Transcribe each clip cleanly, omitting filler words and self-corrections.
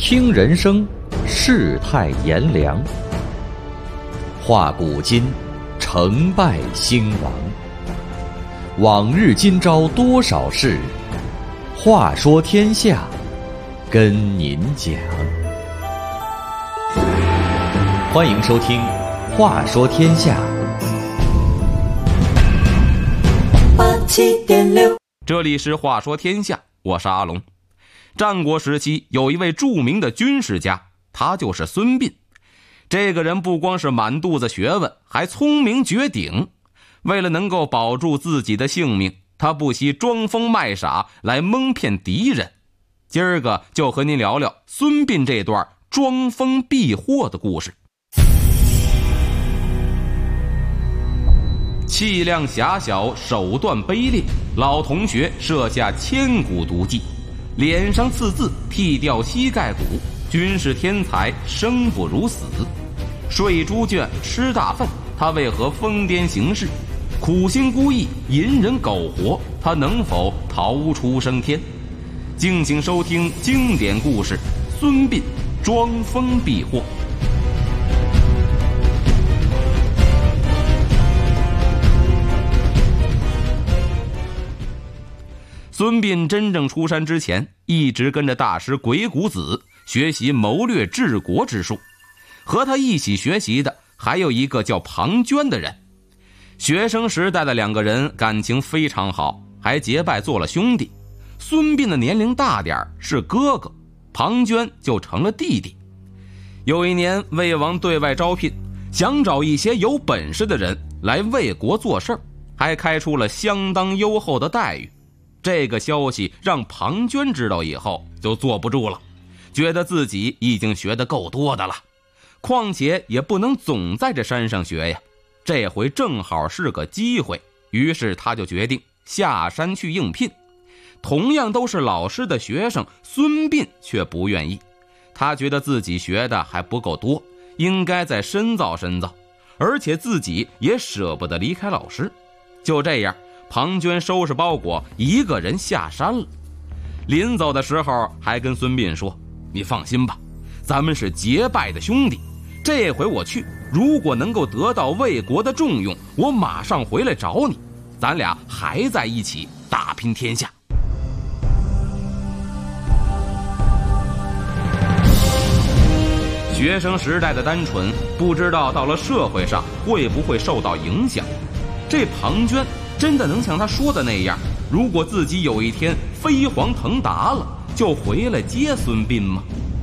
听人生，世态炎凉，话古今，成败兴亡。往日今朝多少事，话说天下，跟您讲。欢迎收听《话说天下》。 这里是话说天下，我是阿龙。战国时期有一位著名的军事家，他就是孙膑。这个人不光是满肚子学问，还聪明绝顶。为了能够保住自己的性命，他不惜装疯卖傻来蒙骗敌人。今儿个就和您聊聊孙膑这段装疯避祸的故事。气量狭小，手段卑劣，老同学设下千古毒计，脸上刺字，剃掉膝盖骨，军事天才生不如死。睡猪圈，吃大粪，他为何疯癫行事？苦心孤诣，隐忍苟活，他能否逃出升天？敬请收听经典故事《孙膑装疯避祸》。孙膑真正出山之前，一直跟着大师鬼谷子学习谋略治国之术。和他一起学习的还有一个叫庞涓的人。学生时代的两个人感情非常好，还结拜做了兄弟。孙膑的年龄大点，是哥哥，庞涓就成了弟弟。有一年，魏王对外招聘，想找一些有本事的人来魏国做事，还开出了相当优厚的待遇。这个消息让庞涓知道以后就坐不住了，觉得自己已经学得够多的了，况且也不能总在这山上学呀，这回正好是个机会，于是他就决定下山去应聘。同样都是老师的学生，孙膑却不愿意，他觉得自己学的还不够多，应该再深造深造，而且自己也舍不得离开老师。就这样，庞涓收拾包裹，一个人下山了。临走的时候还跟孙膑说，你放心吧，咱们是结拜的兄弟，这回我去，如果能够得到魏国的重用，我马上回来找你，咱俩还在一起打拼天下。学生时代的单纯，不知道到了社会上会不会受到影响。这庞涓真的能像他说的那样，如果自己有一天飞黄腾达了，就回来接孙膑吗？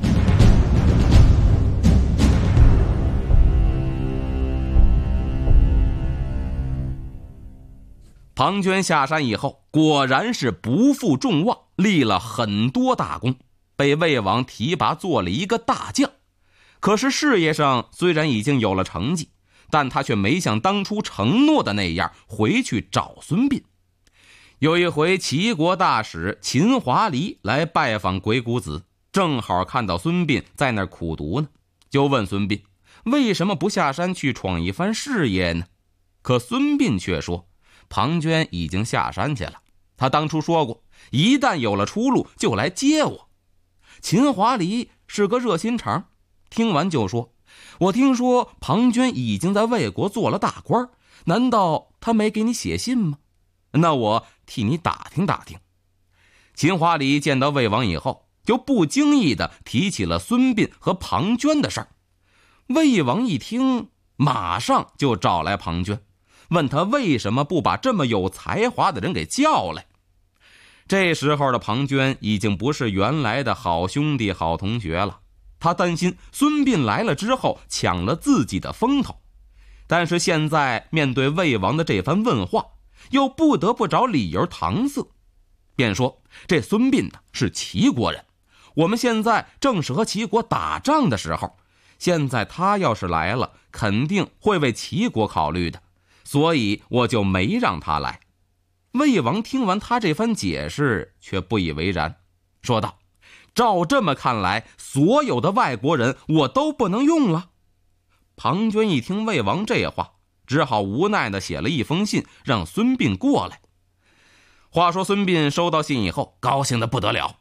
庞涓下山以后，果然是不负众望，立了很多大功，被魏王提拔做了一个大将。可是事业上虽然已经有了成绩，但他却没像当初承诺的那样回去找孙膑。有一回，齐国大使秦华黎来拜访鬼谷子，正好看到孙膑在那儿苦读呢，就问孙膑为什么不下山去闯一番事业呢？可孙膑却说，庞涓已经下山去了，他当初说过，一旦有了出路就来接我。秦华黎是个热心肠，听完就说，我听说庞涓已经在魏国做了大官，难道他没给你写信吗？那我替你打听打听。秦华黎见到魏王以后，就不经意地提起了孙膑和庞涓的事儿。魏王一听，马上就找来庞涓，问他为什么不把这么有才华的人给叫来。这时候的庞涓已经不是原来的好兄弟好同学了，他担心孙膑来了之后抢了自己的风头，但是现在面对魏王的这番问话，又不得不找理由搪塞，便说这孙膑呢是齐国人，我们现在正是和齐国打仗的时候，现在他要是来了，肯定会为齐国考虑的，所以我就没让他来。魏王听完他这番解释，却不以为然，说道，照这么看来，所有的外国人我都不能用了。庞涓一听魏王这话，只好无奈地写了一封信让孙膑过来。话说孙膑收到信以后，高兴得不得了，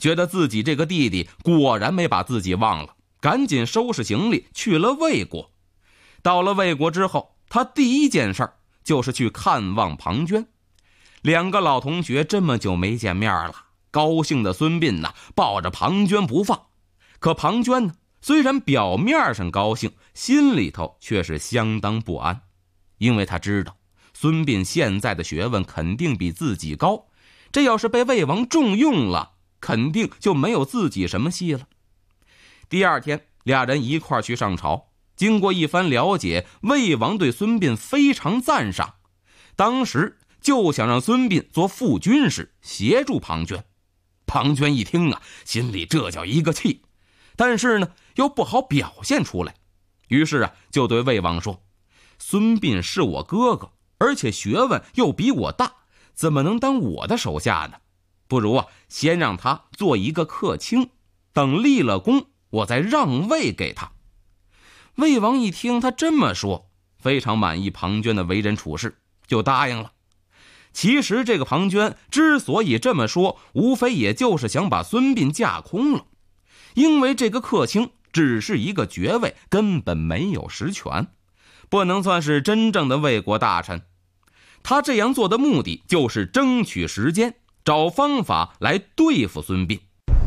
觉得自己这个弟弟果然没把自己忘了，赶紧收拾行李去了魏国。到了魏国之后，他第一件事就是去看望庞涓。两个老同学这么久没见面了，高兴的孙膑抱着庞涓不放。可庞涓呢，虽然表面上高兴，心里头却是相当不安，因为他知道孙膑现在的学问肯定比自己高，这要是被魏王重用了，肯定就没有自己什么戏了。第二天，俩人一块去上朝，经过一番了解，魏王对孙膑非常赞赏，当时就想让孙膑做副军师，协助庞涓。庞涓一听心里这叫一个气，但是呢又不好表现出来，于是就对魏王说：孙膑是我哥哥，而且学问又比我大，怎么能当我的手下呢？不如先让他做一个客卿，等立了功，我再让位给他。魏王一听他这么说，非常满意庞涓的为人处事，就答应了。其实这个庞涓之所以这么说，无非也就是想把孙膑架空了，因为这个客卿只是一个爵位，根本没有实权，不能算是真正的魏国大臣。他这样做的目的就是争取时间，找方法来对付孙膑。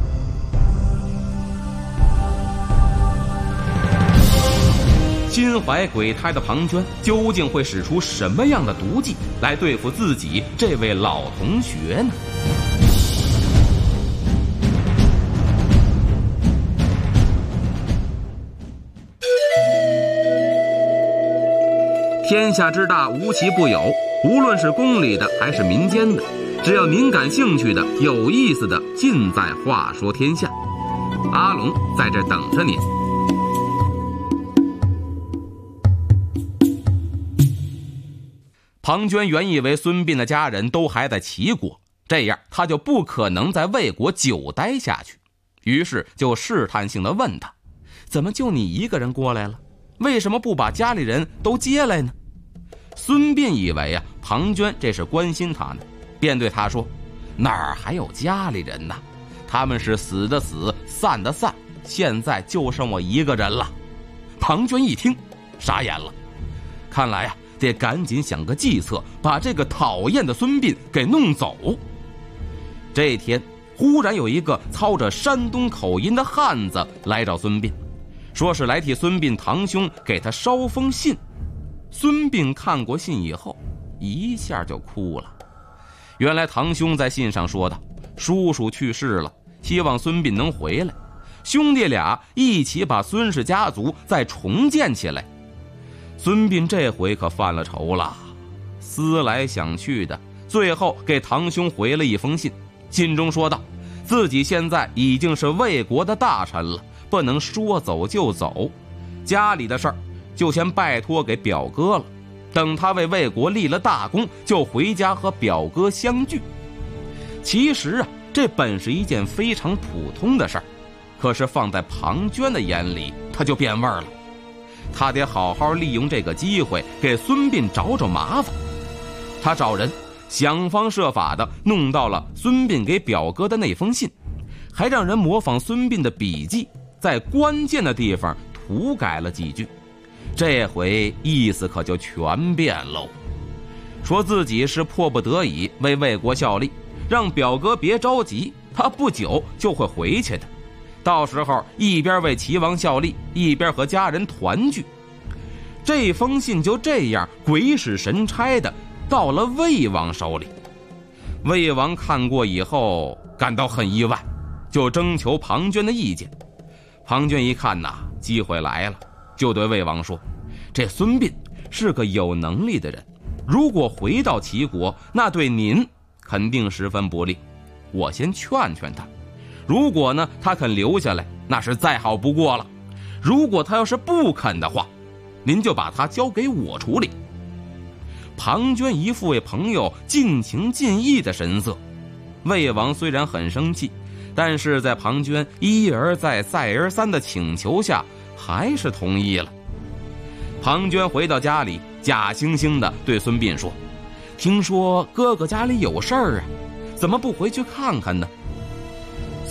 心怀鬼胎的庞涓究竟会使出什么样的毒计来对付自己这位老同学呢？天下之大，无奇不有，无论是宫里的还是民间的，只要您感兴趣的、有意思的，尽在话说天下。阿龙在这等着您。庞涓原以为孙膑的家人都还在齐国，这样他就不可能在魏国久待下去，于是就试探性地问他：怎么就你一个人过来了？为什么不把家里人都接来呢？孙膑以为庞涓这是关心他呢，便对他说：哪儿还有家里人呢？他们是死的死，散的散，现在就剩我一个人了。庞涓一听傻眼了，看来得赶紧想个计策，把这个讨厌的孙膑给弄走。这天忽然有一个操着山东口音的汉子来找孙膑，说是来替孙膑堂兄给他捎封信。孙膑看过信以后一下就哭了。原来堂兄在信上说道，叔叔去世了，希望孙膑能回来，兄弟俩一起把孙氏家族再重建起来。孙膑这回可犯了愁了，思来想去的，最后给堂兄回了一封信，信中说道，自己现在已经是魏国的大臣了，不能说走就走，家里的事儿就先拜托给表哥了，等他为魏国立了大功，就回家和表哥相聚。其实这本是一件非常普通的事儿，可是放在庞涓的眼里，他就变味儿了。他得好好利用这个机会给孙膑找找麻烦。他找人想方设法的弄到了孙膑给表哥的那封信，还让人模仿孙膑的笔记，在关键的地方涂改了几句。这回意思可就全变喽，说自己是迫不得已为魏国效力，让表哥别着急，他不久就会回去的，到时候一边为齐王效力，一边和家人团聚。这封信就这样鬼使神差的到了魏王手里。魏王看过以后感到很意外，就征求庞涓的意见。庞涓一看机会来了，就对魏王说，这孙膑是个有能力的人，如果回到齐国，那对您肯定十分不利，我先劝劝他，如果他肯留下来，那是再好不过了，如果他要是不肯的话，您就把他交给我处理。庞涓一副为朋友尽情尽意的神色，魏王虽然很生气，但是在庞涓一而再再而三的请求下，还是同意了。庞涓回到家里，假惺惺的对孙膑说，听说哥哥家里有事儿怎么不回去看看呢？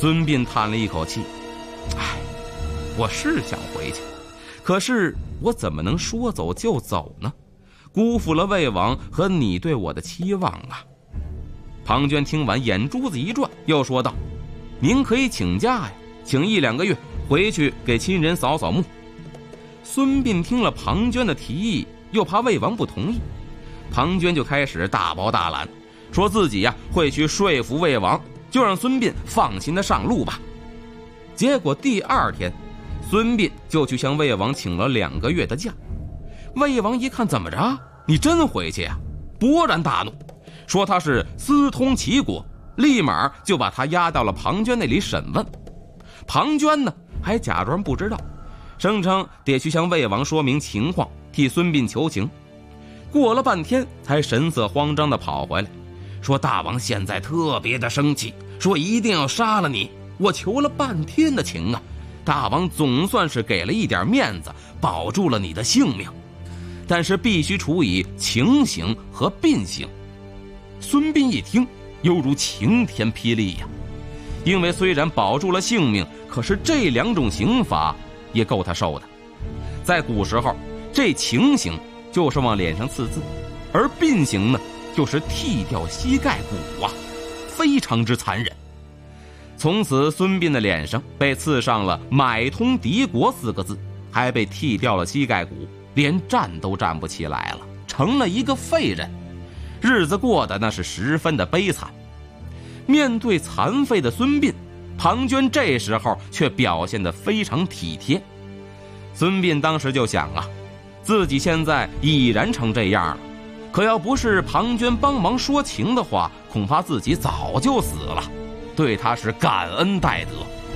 孙膑叹了一口气，我是想回去，可是我怎么能说走就走呢？辜负了魏王和你对我的期望啊。庞涓听完，眼珠子一转，又说道：您可以请假呀，请1-2个月回去给亲人扫扫墓。孙膑听了庞涓的提议，又怕魏王不同意，庞涓就开始大包大揽，说自己会去说服魏王，就让孙膑放心的上路吧。结果第2天，孙膑就去向魏王请了2个月的假。魏王一看，怎么着，你真回去呀？勃然大怒，说他是私通齐国，立马就把他押到了庞涓那里审问。庞涓呢，还假装不知道，声称得去向魏王说明情况，替孙膑求情。过了半天，才神色慌张地跑回来，说大王现在特别的生气，说一定要杀了你。我求了半天的情啊，大王总算是给了一点面子，保住了你的性命，但是必须处以情刑和膑刑。孙膑一听，犹如晴天霹雳呀！因为虽然保住了性命，可是这2种刑罚也够他受的。在古时候，这情刑就是往脸上刺字，而膑刑呢，就是剃掉膝盖骨啊，非常之残忍。从此孙膑的脸上被刺上了买通敌国4个字，还被剃掉了膝盖骨，连站都站不起来了，成了一个废人，日子过得那是十分的悲惨。面对残废的孙膑，庞涓这时候却表现得非常体贴。孙膑当时就想自己现在已然成这样了，可要不是庞涓帮忙说情的话，恐怕自己早就死了，对他是感恩戴德。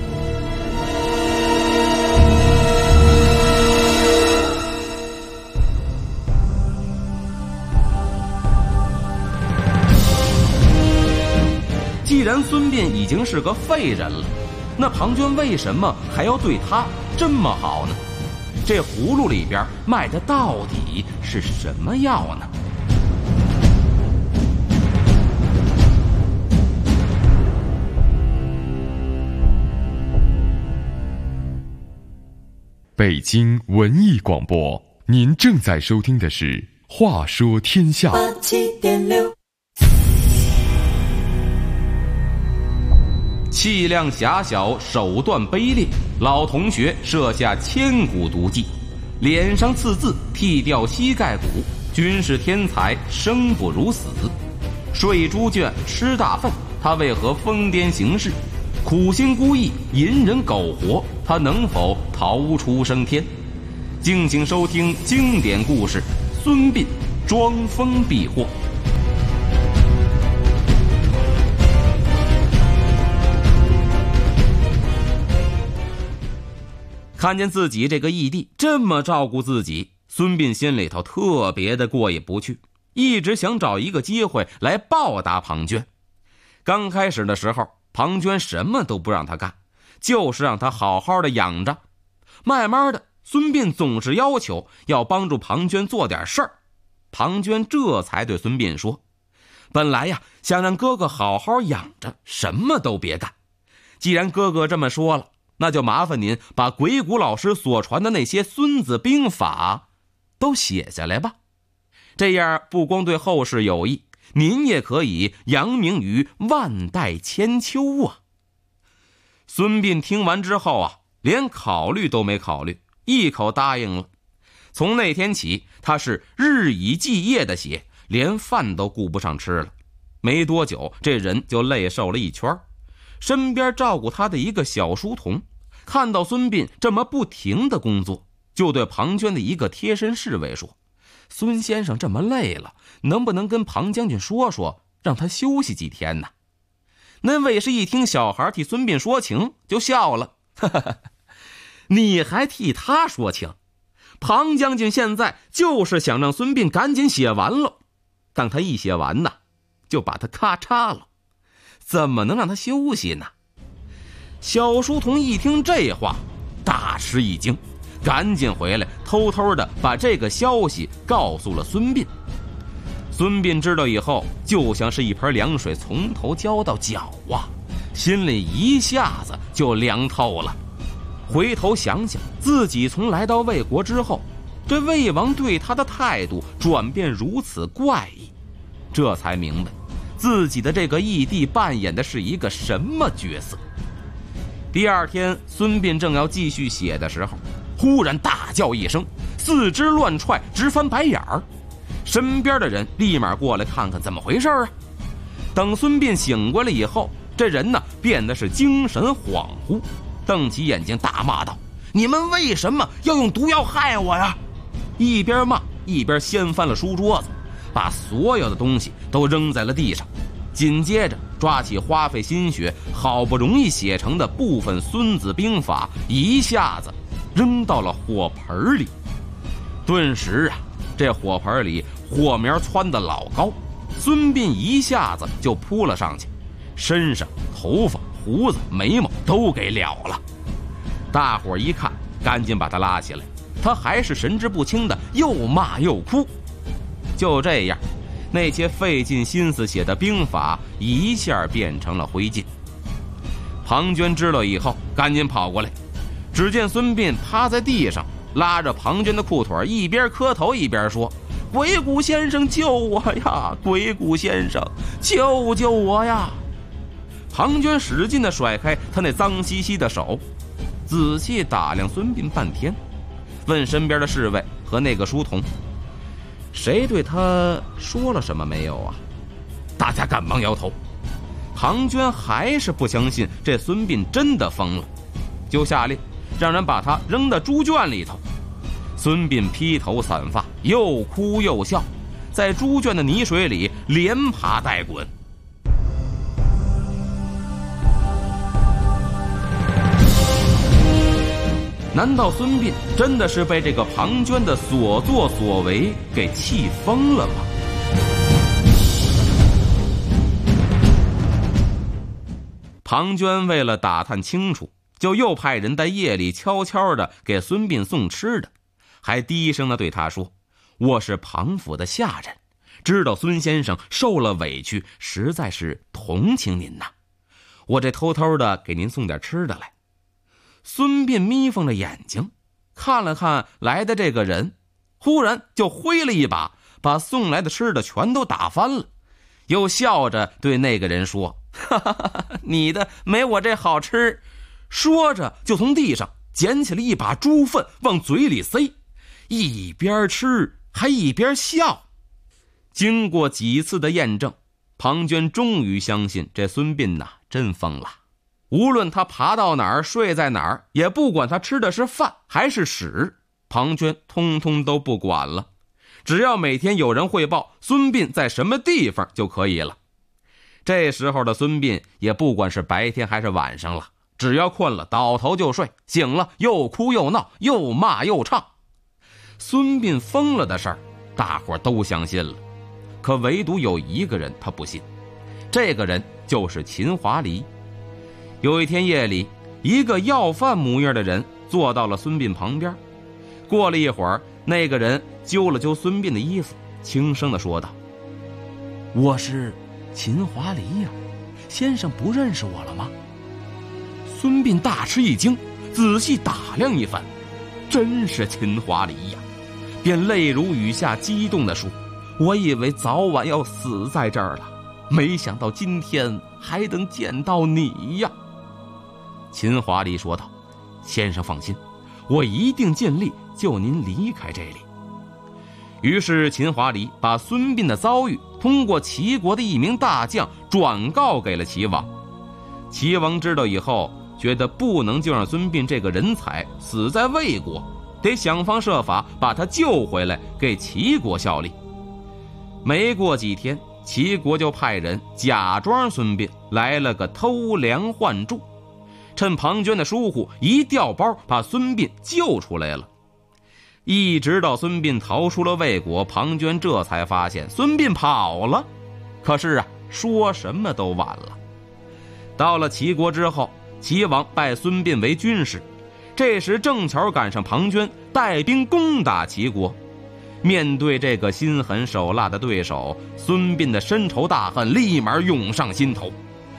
既然孙膑已经是个废人了，那庞涓为什么还要对他这么好呢？这葫芦里边卖的到底是什么药呢？ 北京文艺广播，您正在收听的是《话说天下》。 87.6 气量狭小，手段卑劣，老同学设下千古毒计，脸上刺字，剃掉膝盖骨，军事天才生不如死，睡猪圈，吃大粪，他为何疯癫行事？苦心孤诣，隐忍苟活，他能否逃出升天？敬请收听经典故事《孙膑装疯避祸》。看见自己这个义弟这么照顾自己，孙膑心里头特别的过意不去，一直想找一个机会来报答庞涓。刚开始的时候，庞涓什么都不让他干，就是让他好好的养着。慢慢的，孙膑总是要求要帮助庞涓做点事儿。庞涓这才对孙膑说，本来想让哥哥好好养着，什么都别干。既然哥哥这么说了，那就麻烦您把鬼谷老师所传的那些孙子兵法都写下来吧，这样不光对后世有益，您也可以扬名于万代千秋啊。孙膑听完之后连考虑都没考虑，一口答应了。从那天起，他是日以继夜的写，连饭都顾不上吃了。没多久，这人就累瘦了一圈。身边照顾他的一个小书童看到孙膑这么不停的工作，就对庞涓的一个贴身侍卫说，孙先生这么累了，能不能跟庞将军说说，让他休息几天呢？那卫士一听小孩替孙膑说情，就笑了，你还替他说情？庞将军现在就是想让孙膑赶紧写完了，当他一写完就把他咔嚓了，怎么能让他休息呢？小书童一听这话，大吃一惊，赶紧回来偷偷的把这个消息告诉了孙膑。孙膑知道以后，就像是一盆凉水从头浇到脚心里一下子就凉透了。回头想想自己从来到魏国之后，这魏王对他的态度转变如此怪异，这才明白自己的这个义弟扮演的是一个什么角色。第二天，孙膑正要继续写的时候，忽然大叫一声，四肢乱踹，直翻白眼儿。身边的人立马过来看看怎么回事啊。等孙膑醒过来以后，这人呢变得是精神恍惚，瞪起眼睛大骂道：“你们为什么要用毒药害我呀？”一边骂一边掀翻了书桌子，把所有的东西都扔在了地上，紧接着抓起花费心血好不容易写成的部分孙子兵法，一下子扔到了火盆里。顿时啊，这火盆里火苗窜得老高，孙膑一下子就扑了上去，身上头发胡子眉毛都给燎了。大伙一看，赶紧把他拉起来，他还是神志不清的，又骂又哭。就这样，那些费尽心思写的兵法一下变成了灰烬。庞涓知道以后，赶紧跑过来，只见孙膑趴在地上，拉着庞涓的裤腿，一边磕头一边说：“鬼谷先生救我呀！鬼谷先生，救救我呀！”庞涓使劲地甩开他那脏兮兮的手，仔细打量孙膑半天，问身边的侍卫和那个书童：“谁对他说了什么没有啊？”大家赶忙摇头。庞涓还是不相信这孙膑真的疯了，就下令让人把他扔到猪圈里头。孙膑披头散发，又哭又笑，在猪圈的泥水里连爬带滚。难道孙膑真的是被这个庞涓的所作所为给气疯了吗？庞涓为了打探清楚，就又派人在夜里悄悄地给孙膑送吃的，还低声地对他说：“我是庞府的下人，知道孙先生受了委屈，实在是同情您呐，我这偷偷的给您送点吃的来。”孙膑眯缝着眼睛看了看来的这个人，忽然就挥了一把，把送来的吃的全都打翻了，又笑着对那个人说：“哈哈哈，你的没我这好吃。”说着就从地上捡起了一把猪粪往嘴里塞，一边吃还一边笑。经过几次的验证，庞涓终于相信这孙膑呐真疯了。无论他爬到哪儿睡在哪儿，也不管他吃的是饭还是屎，庞涓通通都不管了，只要每天有人汇报孙膑在什么地方就可以了。这时候的孙膑也不管是白天还是晚上了，只要困了倒头就睡，醒了又哭又闹，又骂又唱。孙膑疯了的事儿大伙都相信了，可唯独有一个人他不信，这个人就是秦华黎。有一天夜里，一个要饭模样的人坐到了孙膑旁边。过了一会儿，那个人揪了揪孙膑的衣服，轻声地说道：“我是秦华黎呀，先生不认识我了吗？”孙膑大吃一惊，仔细打量一番，真是秦华黎呀，便泪如雨下，激动地说：“我以为早晚要死在这儿了，没想到今天还能见到你呀。”秦华黎说道：“先生放心，我一定尽力救您离开这里。”于是秦华黎把孙膑的遭遇通过齐国的一名大将转告给了齐王。齐王知道以后，觉得不能就让孙膑这个人才死在魏国，得想方设法把他救回来，给齐国效力。没过几天，齐国就派人假装孙膑来了个偷梁换柱，趁庞涓的疏忽，一调包把孙膑救出来了。一直到孙膑逃出了魏国，庞涓这才发现孙膑跑了。可是啊，说什么都晚了。到了齐国之后，齐王拜孙膑为军师，这时正巧赶上庞涓带兵攻打齐国。面对这个心狠手辣的对手，孙膑的深仇大恨立马涌上心头。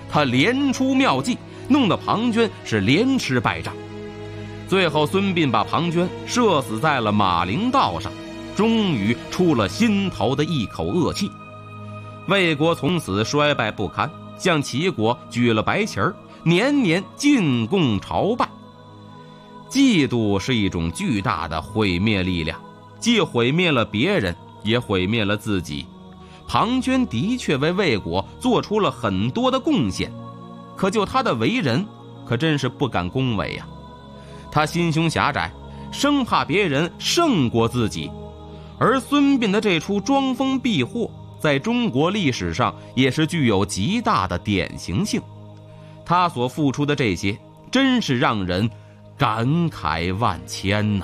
他连出妙计，弄得庞涓是连吃败仗。最后孙膑把庞涓射死在了马陵道上，终于出了心头的一口恶气。魏国从此衰败不堪，向齐国举了白旗儿，年年进贡朝拜。嫉妒是一种巨大的毁灭力量，既毁灭了别人，也毁灭了自己。庞涓的确为魏国做出了很多的贡献，可就他的为人，可真是不敢恭维呀。他心胸狭窄，生怕别人胜过自己。而孙膑的这出装疯避祸，在中国历史上也是具有极大的典型性。他所付出的这些，真是让人感慨万千呐。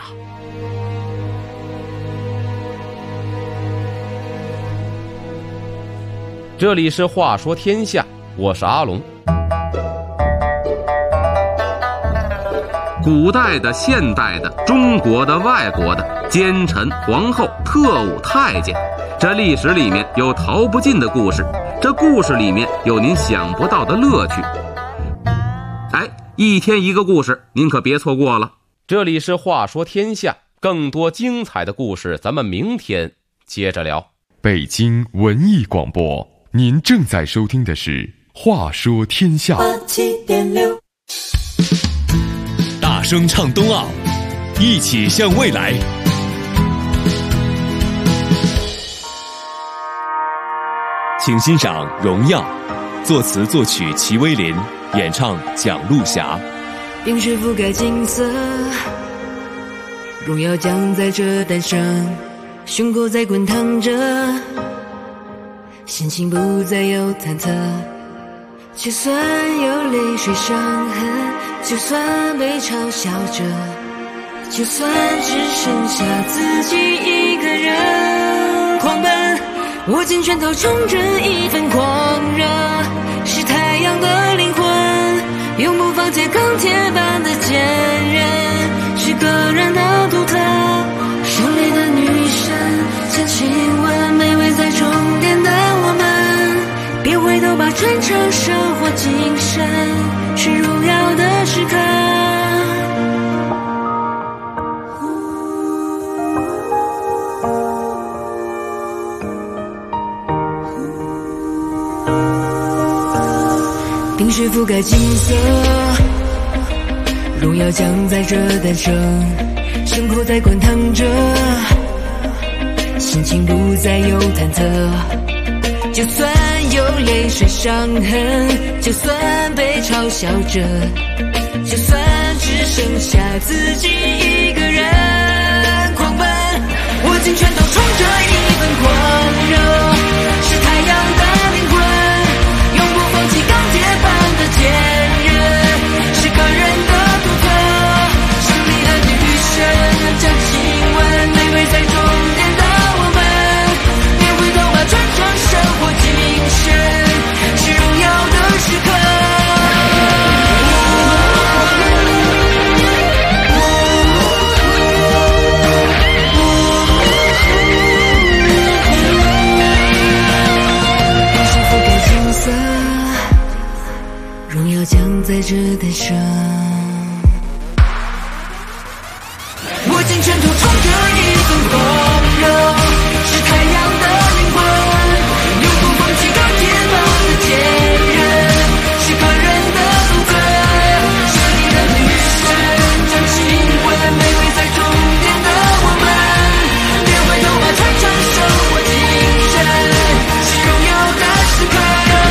这里是话说天下，我是阿龙。古代的、现代的、中国的、外国的，奸臣、皇后、特务、太监，这历史里面有逃不尽的故事，这故事里面有您想不到的乐趣。一天一个故事，您可别错过了。这里是话说天下，更多精彩的故事咱们明天接着聊。 北京文艺广播，您正在收听的是话说天下。 87.6， 大声唱冬奥，一起向未来。请欣赏《荣耀》，作词作曲齐威林，演唱蒋璐霞。 冰雪覆盖金色，荣耀将在这诞生，胸口在滚烫着，心情不再有忐忑，就算有泪水伤痕，就算被嘲笑着，就算只剩下自己一个人狂奔，握紧拳头冲着一份狂热，是太阳的灵魂，永不放弃钢铁般的坚韧，是个人的独特，胜利的女神，将亲吻卑微在终点的我们，别回头吧，传承生活精神，是荣耀的时刻。冰雪覆盖金色，荣耀将在这诞生，胸口在滚烫着，心情不再有忐忑，就算有泪水伤痕，就算被嘲笑着，就算只剩下自己一个人狂奔，握紧拳头冲着一份狂热，是太阳的灵魂，永不放弃钢铁般的坚韧，是个人的独特，胜利的女神，将亲吻卑微在终点的我们，别回头吧，传承生活精神，是荣耀的时刻。荣耀将在这诞生，握紧拳头冲着一份狂热，是太阳的灵魂，永不放弃钢铁般的坚韧，是个人的独特，胜利的女神，将亲吻卑微在终点的我们，别回头吧，传承生活精神，是荣耀的时刻。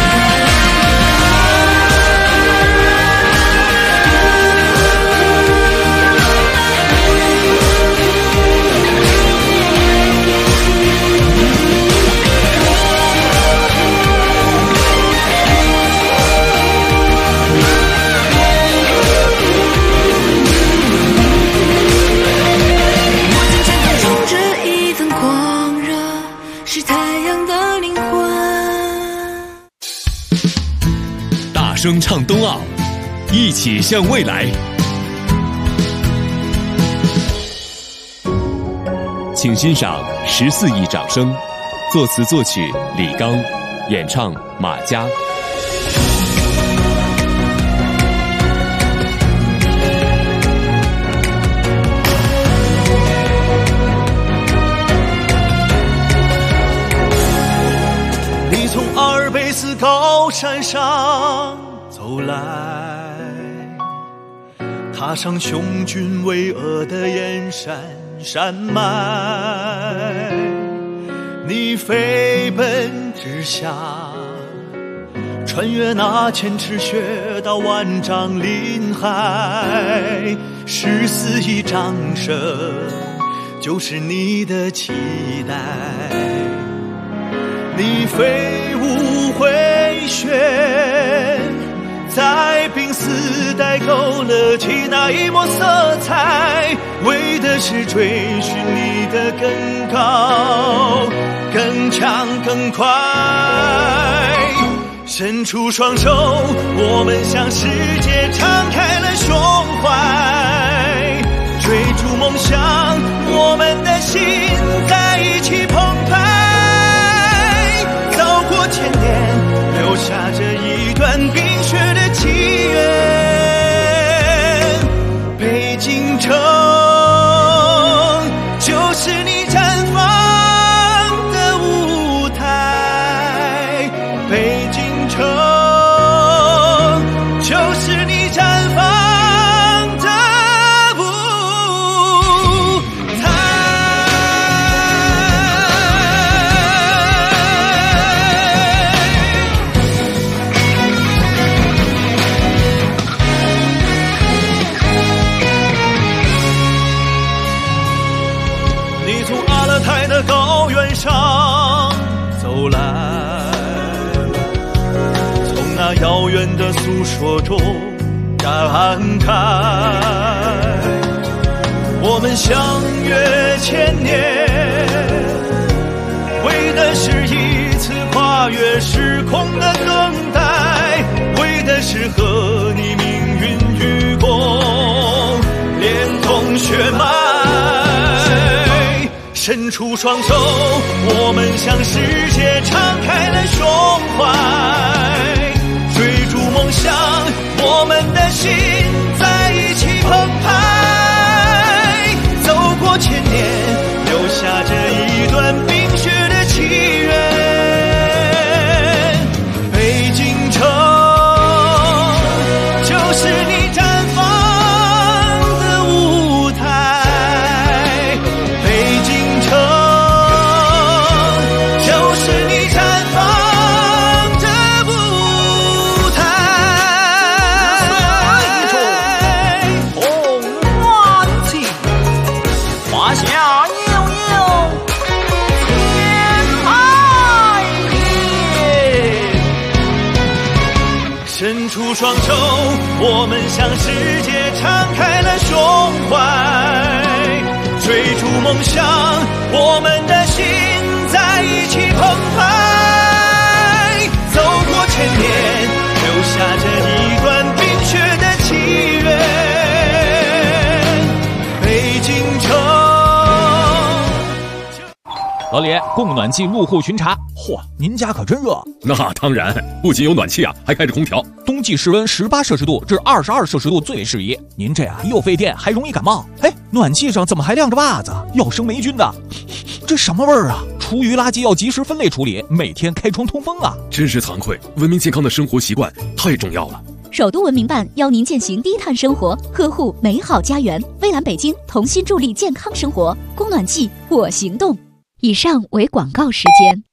声唱冬奥，一起向未来。请欣赏14亿掌声，作词作曲李刚，演唱马佳。 自高山上走来，踏上雄峻巍峨的燕山山脉，你飞奔直下，穿越那千尺雪道万丈林海，14亿掌声就是你的期待。你飞舞回旋，在濒死带勾勒起那一抹色彩，为的是追寻你的更高、更强、更快。伸出双手，我们向世界敞开了胸怀，追逐梦想，我们的心在一起澎湃。走过千年，留下这一段冰雪的契约。北京城就是你绽放的舞台，北京城就是你绽放的舞台。你从阿勒泰的高原上走来，那遥远的诉说中感慨，我们相约千年，为的是一次跨越时空的等待，为的是和你命运与共，连同血脉。伸出双手，我们向世界敞开了胸怀，追逐梦想，我们的心在一起澎湃。走过千年，留下这一段冰雪的契约。北京城就是你绽放的舞台，北京城就是你绽放的舞台。红鸾旗，华夏悠悠千百年。伸出双手，我们向世界敞开了胸怀，追逐梦想，我们的心在一起澎湃。走过千年，留下这一段冰雪的契约。北京城。 老李，供暖季入户巡查。嚯，您家可真热。 那当然，不仅有暖气啊，还开着空调。 冬季室温18摄氏度至22摄氏度最适宜。您这又费电，还容易感冒。哎，暖气上怎么还晾着袜子？要生霉菌的。这什么味儿啊？厨余垃圾要及时分类处理，每天开窗通风啊。 真是惭愧，文明健康的生活习惯太重要了。 首都文明办邀您践行低碳生活，呵护美好家园。蔚蓝北京同心助力健康生活，供暖季我行动。以上为广告时间。